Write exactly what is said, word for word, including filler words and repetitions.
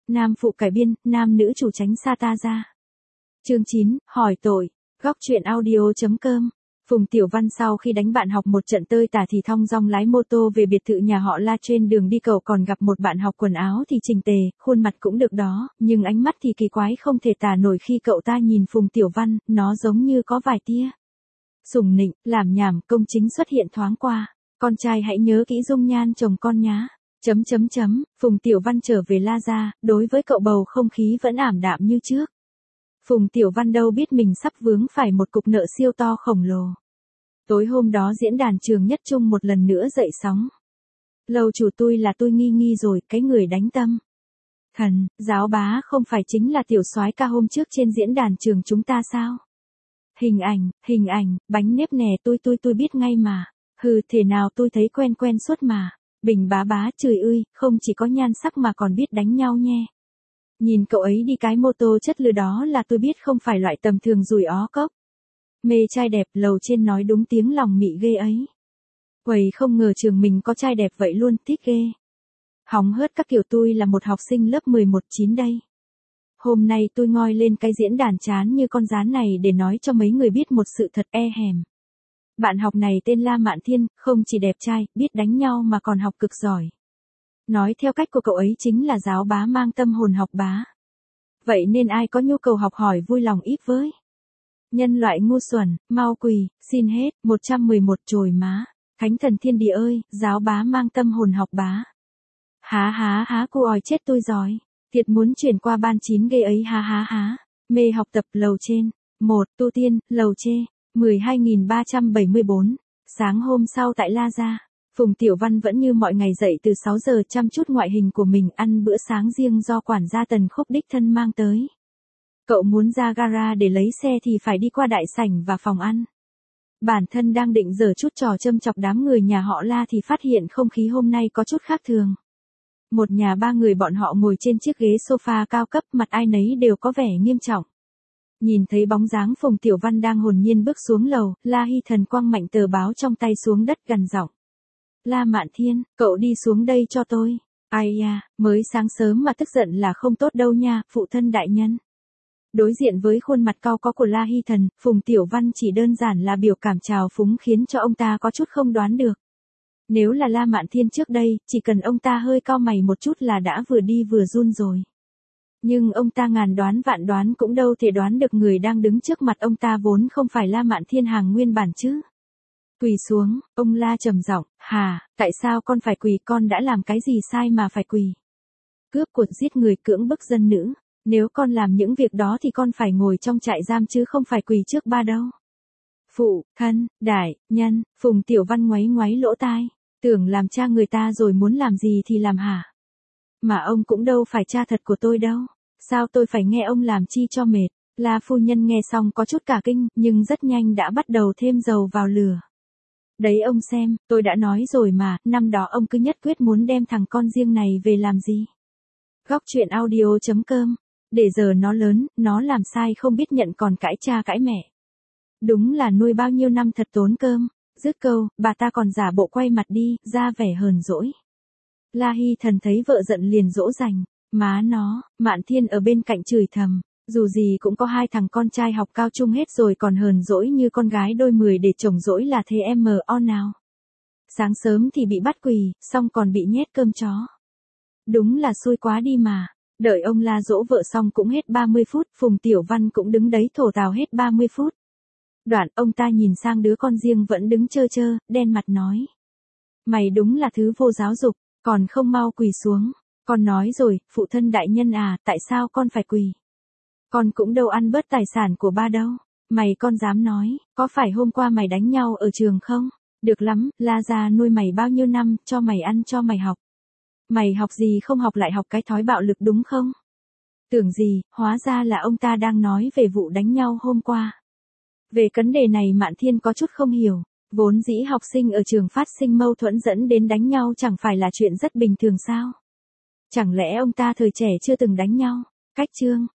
Nam phụ cải biên, nam nữ chủ tránh xa ta ra. Chương chín, hỏi tội. Góc truyện audio chấm com. Phùng Tiểu Văn sau khi đánh bạn học một trận tơi tả thì thong dong lái mô tô về biệt thự nhà họ La. Trên đường đi cậu còn gặp một bạn học quần áo thì chỉnh tề, khuôn mặt cũng được đó, nhưng ánh mắt thì kỳ quái không thể tả nổi khi cậu ta nhìn Phùng Tiểu Văn, nó giống như có vài tia sủng nịnh, làm nhảm, công chính xuất hiện thoáng qua. Con trai hãy nhớ kỹ dung nhan chồng con nhá. Chấm chấm chấm, Phùng Tiểu Văn trở về La gia, đối với cậu bầu không khí vẫn ảm đạm như trước. Phùng Tiểu Văn đâu biết mình sắp vướng phải một cục nợ siêu to khổng lồ. Tối hôm đó diễn đàn trường Nhất Trung một lần nữa dậy sóng. Lầu chủ tôi là tôi nghi nghi rồi, cái người đánh tâm thần, giáo bá không phải chính là tiểu soái ca hôm trước trên diễn đàn trường chúng ta sao? Hình ảnh, hình ảnh, bánh nếp nè tôi tôi tôi biết ngay mà. Hừ, thể nào tôi thấy quen quen suốt mà. Bình bá bá, trời ơi, không chỉ có nhan sắc mà còn biết đánh nhau nhé. Nhìn cậu ấy đi cái mô tô chất lư đó là tôi biết không phải loại tầm thường rùi ó cốc. Mê trai đẹp, lầu trên nói đúng tiếng lòng mị ghê ấy. Quầy không ngờ trường mình có trai đẹp vậy luôn, thích ghê. Hóng hớt các kiểu, tôi là một học sinh lớp mười một chín đây. Hôm nay tôi ngoi lên cái diễn đàn chán như con rán này để nói cho mấy người biết một sự thật e hèm. Bạn học này tên La Mạn Thiên, không chỉ đẹp trai, biết đánh nhau mà còn học cực giỏi. Nói theo cách của cậu ấy chính là giáo bá mang tâm hồn học bá. Vậy nên ai có nhu cầu học hỏi vui lòng íp với. Nhân loại ngu xuẩn, mau quỳ, xin hết, một trăm mười một chồi má. Thánh thần thiên địa ơi, giáo bá mang tâm hồn học bá. Há há há cô òi chết tôi rồi. Thiệt muốn chuyển qua ban chín ghê ấy há há há. Mê học tập lầu trên. một. Tu tiên, lầu chê. mười hai nghìn ba trăm bảy mươi bốn. Sáng hôm sau tại La gia, Phùng Tiểu Văn vẫn như mọi ngày dậy từ sáu giờ chăm chút ngoại hình của mình, ăn bữa sáng riêng do quản gia Tần Khúc đích thân mang tới. Cậu muốn ra gara để lấy xe thì phải đi qua đại sảnh và phòng ăn. Bản thân đang định giở chút trò châm chọc đám người nhà họ La thì phát hiện không khí hôm nay có chút khác thường. Một nhà ba người bọn họ ngồi trên chiếc ghế sofa cao cấp, mặt ai nấy đều có vẻ nghiêm trọng. Nhìn thấy bóng dáng Phùng Tiểu Văn đang hồn nhiên bước xuống lầu, La Hy Thần quăng mạnh tờ báo trong tay xuống đất gằn giọng. La Mạn Thiên, cậu đi xuống đây cho tôi. Ai da, mới sáng sớm mà tức giận là không tốt đâu nha, phụ thân đại nhân. Đối diện với khuôn mặt cau có của La Hy Thần, Phùng Tiểu Văn chỉ đơn giản là biểu cảm trào phúng khiến cho ông ta có chút không đoán được. Nếu là La Mạn Thiên trước đây, chỉ cần ông ta hơi cau mày một chút là đã vừa đi vừa run rồi. Nhưng ông ta ngàn đoán vạn đoán cũng đâu thể đoán được người đang đứng trước mặt ông ta vốn không phải La Mạn Thiên hàng nguyên bản chứ. Quỳ xuống, ông La trầm giọng, hà, tại sao con phải quỳ, con đã làm cái gì sai mà phải quỳ? Cướp của, giết người, cưỡng bức dân nữ, nếu con làm những việc đó thì con phải ngồi trong trại giam chứ không phải quỳ trước ba đâu. Phụ, thân, đại, nhân, Phùng Tiểu Văn ngoáy ngoáy lỗ tai, tưởng làm cha người ta rồi muốn làm gì thì làm hả? Mà ông cũng đâu phải cha thật của tôi đâu, sao tôi phải nghe ông làm chi cho mệt? La phu nhân nghe xong có chút cả kinh, nhưng rất nhanh đã bắt đầu thêm dầu vào lửa. Đấy ông xem, tôi đã nói rồi mà, năm đó ông cứ nhất quyết muốn đem thằng con riêng này về làm gì? Góc truyện audio chấm com. Để giờ nó lớn, nó làm sai không biết nhận còn cãi cha cãi mẹ. Đúng là nuôi bao nhiêu năm thật tốn cơm. Dứt câu, bà ta còn giả bộ quay mặt đi, ra vẻ hờn dỗi. La Hy Thần thấy vợ giận liền dỗ dành. Má nó, Mạn Thiên ở bên cạnh chửi thầm. Dù gì cũng có hai thằng con trai học cao trung hết rồi còn hờn dỗi như con gái đôi mười để chồng dỗi là thế em mờ o nào. Sáng sớm thì bị bắt quỳ, xong còn bị nhét cơm chó. Đúng là xui quá đi mà. Đợi ông La dỗ vợ xong cũng hết ba mươi phút, Phùng Tiểu Văn cũng đứng đấy thổ tào hết ba mươi phút. Đoạn ông ta nhìn sang đứa con riêng vẫn đứng chơ chơ, đen mặt nói. Mày đúng là thứ vô giáo dục, còn không mau quỳ xuống. Con nói rồi, phụ thân đại nhân à, tại sao con phải quỳ? Con cũng đâu ăn bớt tài sản của ba đâu. Mày con dám nói, có phải hôm qua mày đánh nhau ở trường không? Được lắm, La gia nuôi mày bao nhiêu năm, cho mày ăn cho mày học. Mày học gì không học lại học cái thói bạo lực đúng không? Tưởng gì, hóa ra là ông ta đang nói về vụ đánh nhau hôm qua. Về vấn đề này Mạn Thiên có chút không hiểu. Vốn dĩ học sinh ở trường phát sinh mâu thuẫn dẫn đến đánh nhau chẳng phải là chuyện rất bình thường sao? Chẳng lẽ ông ta thời trẻ chưa từng đánh nhau? Cách chương.